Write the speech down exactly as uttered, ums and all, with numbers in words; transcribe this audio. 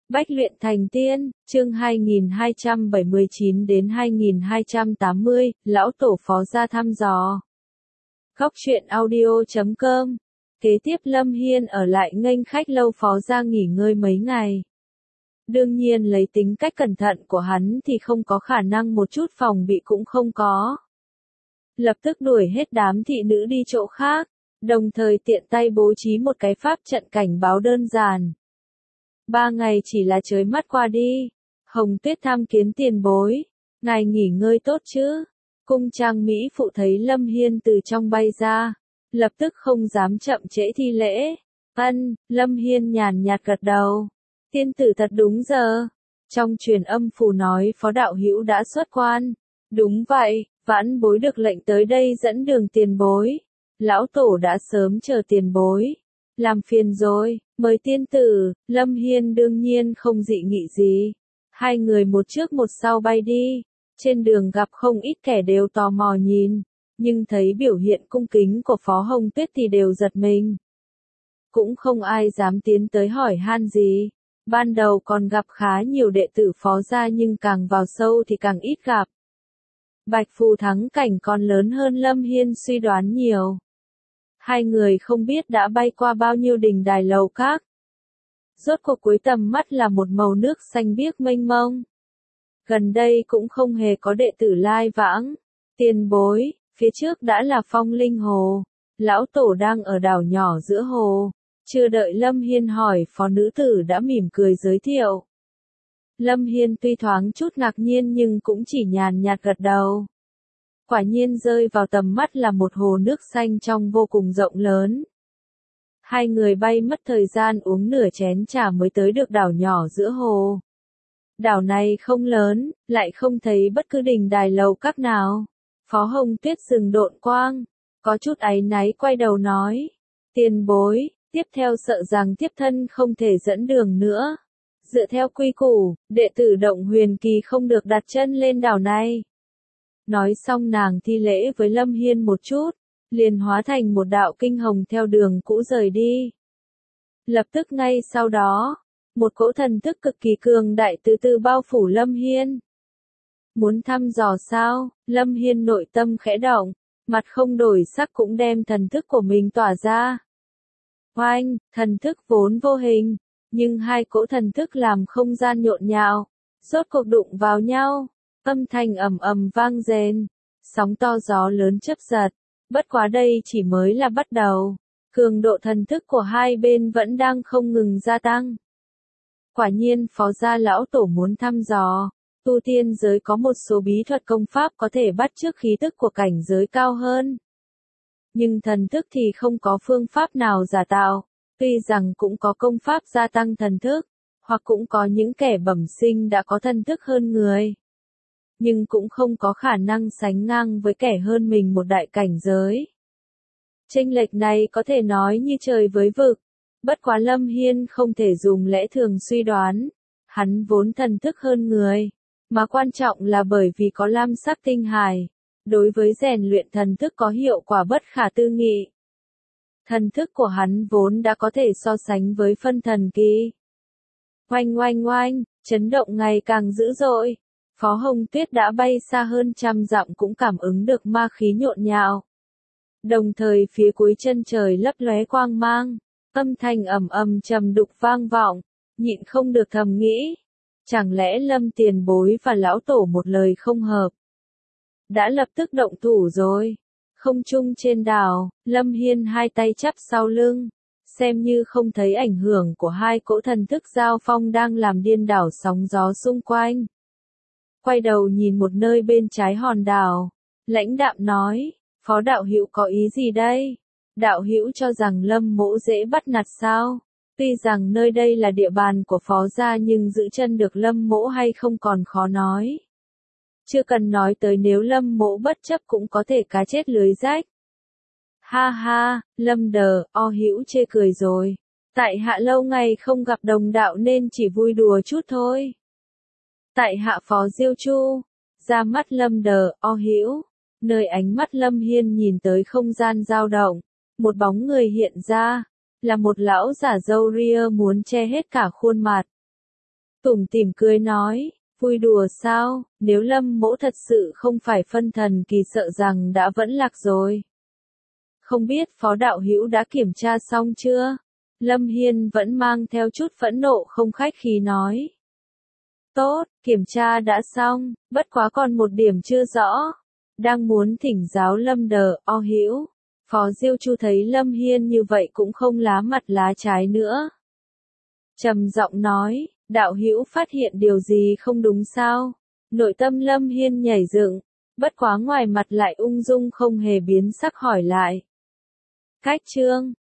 Bách luyện thành tiên, chương hai nghìn hai trăm bảy mươi chín đến hai nghìn hai trăm tám mươi, lão tổ phó gia thăm dò. Góc truyện audio chấm com. Kế tiếp Lâm Hiên ở lại nghênh khách lâu phó gia nghỉ ngơi mấy ngày. Đương nhiên lấy tính cách cẩn thận của hắn thì không có khả năng một chút phòng bị cũng không có. Lập tức đuổi hết đám thị nữ đi chỗ khác, đồng thời tiện tay bố trí một cái pháp trận cảnh báo đơn giản. Ba ngày chỉ là chới mắt qua đi. Hồng Tuyết tham kiến tiền bối. Ngài nghỉ ngơi tốt chứ? Cung trang Mỹ phụ thấy Lâm Hiên từ trong bay ra, lập tức không dám chậm trễ thi lễ. Ân, Lâm Hiên nhàn nhạt gật đầu. Tiên tử thật đúng giờ. Trong truyền âm phù nói phó đạo hữu đã xuất quan. Đúng vậy, vãn bối được lệnh tới đây dẫn đường tiền bối. Lão tổ đã sớm chờ tiền bối. Làm phiền rồi, mời tiên tử. Lâm Hiên đương nhiên không dị nghị gì. Hai người một trước một sau bay đi. Trên đường gặp không ít kẻ đều tò mò nhìn, nhưng thấy biểu hiện cung kính của Phó Hồng Tuyết thì đều giật mình. Cũng không ai dám tiến tới hỏi han gì. Ban đầu còn gặp khá nhiều đệ tử phó gia nhưng càng vào sâu thì càng ít gặp. Bạch Phù thắng cảnh còn lớn hơn Lâm Hiên suy đoán nhiều. Hai người không biết đã bay qua bao nhiêu đình đài lầu các. Rốt cuộc cuối tầm mắt là một màu nước xanh biếc mênh mông. Gần đây cũng không hề có đệ tử lai vãng. Tiền bối, phía trước đã là Phong Linh Hồ. Lão tổ đang ở đảo nhỏ giữa hồ. Chưa đợi Lâm Hiên hỏi, phó nữ tử đã mỉm cười giới thiệu. Lâm Hiên tuy thoáng chút ngạc nhiên nhưng cũng chỉ nhàn nhạt gật đầu. Quả nhiên rơi vào tầm mắt là một hồ nước xanh trong vô cùng rộng lớn. Hai người bay mất thời gian uống nửa chén trà mới tới được đảo nhỏ giữa hồ. Đảo này không lớn, lại không thấy bất cứ đình đài lầu các nào. Phó Hồng Tuyết dừng độn quang, có chút áy náy quay đầu nói. Tiền bối, tiếp theo sợ rằng tiếp thân không thể dẫn đường nữa. Dựa theo quy củ, đệ tử Động Huyền Kỳ không được đặt chân lên đảo này. Nói xong nàng thi lễ với Lâm Hiên một chút, liền hóa thành một đạo kinh hồng theo đường cũ rời đi. Lập tức ngay sau đó, một cỗ thần thức cực kỳ cường đại từ từ bao phủ Lâm Hiên. Muốn thăm dò sao? Lâm Hiên nội tâm khẽ động, mặt không đổi sắc cũng đem thần thức của mình tỏa ra. Oanh, thần thức vốn vô hình, nhưng hai cỗ thần thức làm không gian nhộn nhạo, rốt cuộc đụng vào nhau, âm thanh ầm ầm vang rền, sóng to gió lớn chớp giật. Bất quá đây chỉ mới là bắt đầu, cường độ thần thức của hai bên vẫn đang không ngừng gia tăng. Quả nhiên phó gia lão tổ muốn thăm dò, tu tiên giới có một số bí thuật công pháp có thể bắt chước khí tức của cảnh giới cao hơn. Nhưng thần thức thì không có phương pháp nào giả tạo, tuy rằng cũng có công pháp gia tăng thần thức, hoặc cũng có những kẻ bẩm sinh đã có thần thức hơn người. Nhưng cũng không có khả năng sánh ngang với kẻ hơn mình một đại cảnh giới. Chênh lệch này có thể nói như trời với vực. Bất quá Lâm Hiên không thể dùng lẽ thường suy đoán, hắn vốn thần thức hơn người, mà quan trọng là bởi vì có lam sắc tinh hài, đối với rèn luyện thần thức có hiệu quả bất khả tư nghị. Thần thức của hắn vốn đã có thể so sánh với phân thần kỳ. Oanh oanh oanh, chấn động ngày càng dữ dội, Phó Hồng Tuyết đã bay xa hơn trăm dặm cũng cảm ứng được ma khí nhộn nhạo. Đồng thời phía cuối chân trời lấp lóe quang mang. Âm thanh ầm ầm trầm đục vang vọng, nhịn không được thầm nghĩ, chẳng lẽ Lâm tiền bối và lão tổ một lời không hợp. Đã lập tức động thủ rồi. Không trung trên đảo, Lâm Hiên hai tay chắp sau lưng, xem như không thấy ảnh hưởng của hai cỗ thần thức giao phong đang làm điên đảo sóng gió xung quanh. Quay đầu nhìn một nơi bên trái hòn đảo, lãnh đạm nói, phó đạo hữu có ý gì đây? Đạo hữu cho rằng Lâm mỗ dễ bắt nạt sao? Tuy rằng nơi đây là địa bàn của phó gia nhưng giữ chân được Lâm mỗ hay không còn khó nói. Chưa cần nói tới nếu Lâm mỗ bất chấp cũng có thể cá chết lưới rách. Ha ha, Lâm đờ, o hữu chê cười rồi. Tại hạ lâu ngày không gặp đồng đạo nên chỉ vui đùa chút thôi. Tại hạ phó Diêu Chu, ra mắt Lâm đờ, o hữu. Nơi ánh mắt Lâm Hiên nhìn tới không gian dao động. Một bóng người hiện ra, là một lão giả râu ria muốn che hết cả khuôn mặt. tủm tỉm cười nói, vui đùa sao, nếu Lâm mỗ thật sự không phải phân thần kỳ sợ rằng đã vẫn lạc rồi. Không biết Phó đạo hữu đã kiểm tra xong chưa? Lâm Hiên vẫn mang theo chút phẫn nộ không khách khí nói. Tốt, kiểm tra đã xong, bất quá còn một điểm chưa rõ. Đang muốn thỉnh giáo Lâm đờ, o hữu. Phó Diêu Chu thấy Lâm Hiên như vậy cũng không lá mặt lá trái nữa. Trầm giọng nói, đạo hữu phát hiện điều gì không đúng sao? Nội tâm Lâm Hiên nhảy dựng, bất quá ngoài mặt lại ung dung không hề biến sắc hỏi lại. Cách chương